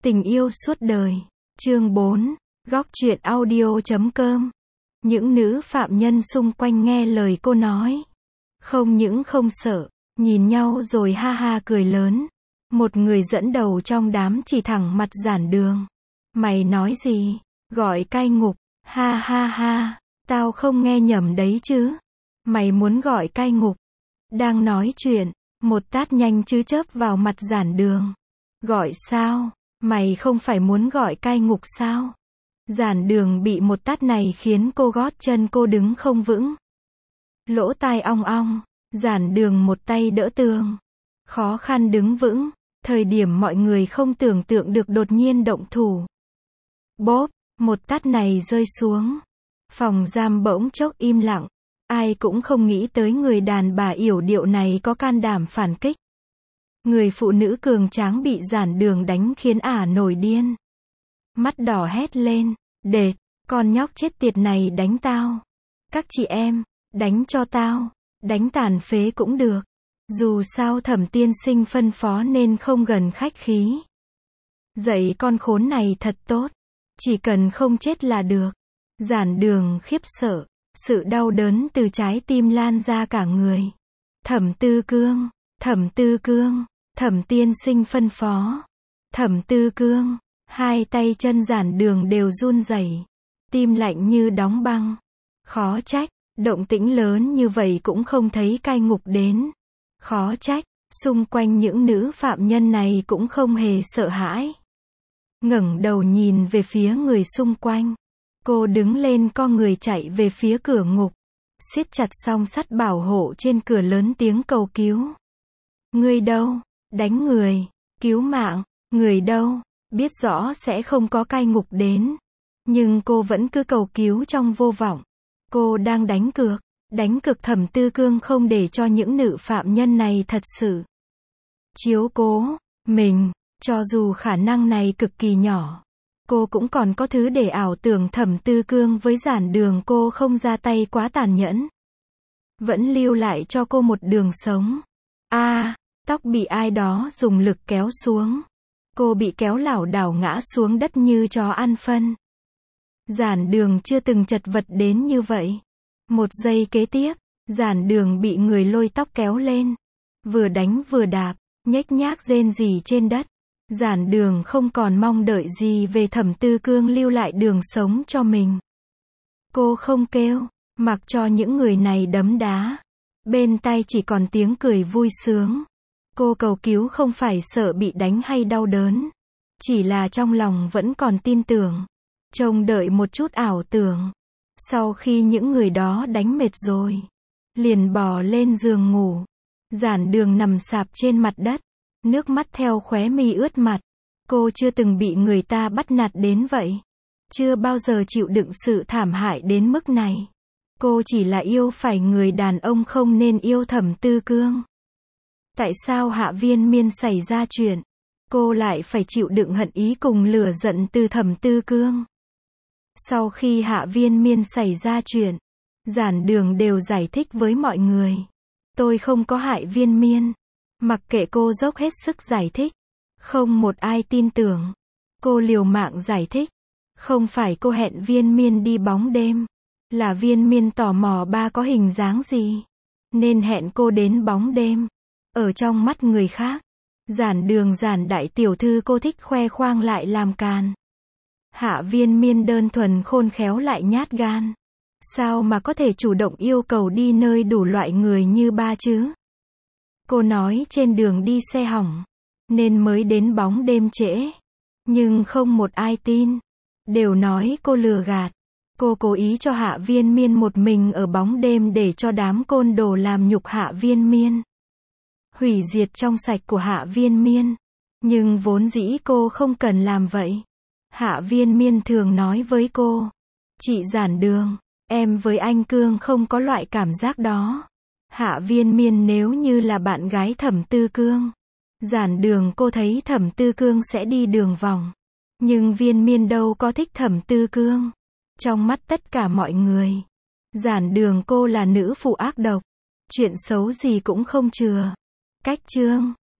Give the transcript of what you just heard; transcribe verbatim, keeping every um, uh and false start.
Tình yêu suốt đời. Chương bốn. Góc truyện audio chấm com. Những nữ phạm nhân xung quanh nghe lời cô nói. Không những không sợ, nhìn nhau rồi ha ha cười lớn. Một người dẫn đầu trong đám chỉ thẳng mặt Giản Đường. Mày nói gì? Gọi cai ngục. Ha ha ha. Tao không nghe nhầm đấy chứ. Mày muốn gọi cai ngục. Đang nói chuyện, một tát nhanh chứ chớp vào mặt Giản Đường. Gọi sao? Mày không phải muốn gọi cai ngục sao? Giản Đường bị một tát này khiến cô gót chân cô đứng không vững. Lỗ tai ong ong, Giản Đường một tay đỡ tường. Khó khăn đứng vững, thời điểm mọi người không tưởng tượng được đột nhiên động thủ. Bốp, một tát này rơi xuống. Phòng giam bỗng chốc im lặng. Ai cũng không nghĩ tới người đàn bà yểu điệu này có can đảm phản kích. Người phụ nữ cường tráng bị Giản Đường đánh khiến ả nổi điên. Mắt đỏ hét lên, đệt, con nhóc chết tiệt này đánh tao. Các chị em, đánh cho tao, đánh tàn phế cũng được. Dù sao Thẩm tiên sinh phân phó nên không gần khách khí. Dạy con khốn này thật tốt, chỉ cần không chết là được. Giản Đường khiếp sợ, sự đau đớn từ trái tim lan ra cả người. Thẩm Tư Cương, Thẩm Tư Cương, Thẩm tiên sinh phân phó. Thẩm Tư Cương, hai tay chân Giản Đường đều run rẩy, tim lạnh như đóng băng. Khó trách, động tĩnh lớn như vậy cũng không thấy cai ngục đến. Khó trách, xung quanh những nữ phạm nhân này cũng không hề sợ hãi. Ngẩng đầu nhìn về phía người xung quanh. Cô đứng lên co người chạy về phía cửa ngục. Siết chặt song sắt bảo hộ trên cửa lớn tiếng cầu cứu. Người đâu? Đánh người. Cứu mạng. Người đâu? Biết rõ sẽ không có cai ngục đến. Nhưng cô vẫn cứ cầu cứu trong vô vọng. Cô đang đánh cược. Đánh cược Thẩm Tư Cương không để cho những nữ phạm nhân này thật sự chiếu cố mình. Cho dù khả năng này cực kỳ nhỏ, cô cũng còn có thứ để ảo tưởng Thẩm Tư Cương với Giản Đường cô không ra tay quá tàn nhẫn. Vẫn lưu lại cho cô một đường sống. A, à, tóc bị ai đó dùng lực kéo xuống. Cô bị kéo lảo đảo ngã xuống đất như chó ăn phân. Giản Đường chưa từng chật vật đến như vậy. Một giây kế tiếp, Giản Đường bị người lôi tóc kéo lên. Vừa đánh vừa đạp, nhếch nhác rên rỉ trên đất. Giản Đường không còn mong đợi gì về Thẩm Tư Cương lưu lại đường sống cho mình. Cô không kêu, mặc cho những người này đấm đá. Bên tai chỉ còn tiếng cười vui sướng. Cô cầu cứu không phải sợ bị đánh hay đau đớn. Chỉ là trong lòng vẫn còn tin tưởng. Trông đợi một chút ảo tưởng. Sau khi những người đó đánh mệt rồi, liền bò lên giường ngủ. Giản Đường nằm sạp trên mặt đất. Nước mắt theo khóe mi ướt mặt. Cô chưa từng bị người ta bắt nạt đến vậy. Chưa bao giờ chịu đựng sự thảm hại đến mức này. Cô chỉ là yêu phải người đàn ông không nên yêu Thẩm Tư Cương. Tại sao Hạ Viên Miên xảy ra chuyện? Cô lại phải chịu đựng hận ý cùng lửa giận từ Thẩm Tư Cương. Sau khi Hạ Viên Miên xảy ra chuyện, Giản Đường đều giải thích với mọi người. Tôi không có hại Viên Miên. Mặc kệ cô dốc hết sức giải thích, không một ai tin tưởng. Cô liều mạng giải thích. Không phải cô hẹn Viên Miên đi bóng đêm. Là Viên Miên tò mò ba có hình dáng gì, nên hẹn cô đến bóng đêm. Ở trong mắt người khác, Giản Đường Giản đại tiểu thư cô thích khoe khoang lại làm càn. Hạ Viên Miên đơn thuần khôn khéo lại nhát gan. Sao mà có thể chủ động yêu cầu đi nơi đủ loại người như ba chứ? Cô nói trên đường đi xe hỏng, nên mới đến bóng đêm trễ. Nhưng không một ai tin. Đều nói cô lừa gạt. Cô cố ý cho Hạ Viên Miên một mình ở bóng đêm để cho đám côn đồ làm nhục Hạ Viên Miên. Hủy diệt trong sạch của Hạ Viên Miên. Nhưng vốn dĩ cô không cần làm vậy. Hạ Viên Miên thường nói với cô. Chị Giản Đường, em với anh Cương không có loại cảm giác đó. Hạ Viên Miên nếu như là bạn gái Thẩm Tư Cương, Giản Đường cô thấy Thẩm Tư Cương sẽ đi đường vòng. Nhưng Viên Miên đâu có thích Thẩm Tư Cương. Trong mắt tất cả mọi người, Giản Đường cô là nữ phụ ác độc. Chuyện xấu gì cũng không chừa. Cách chương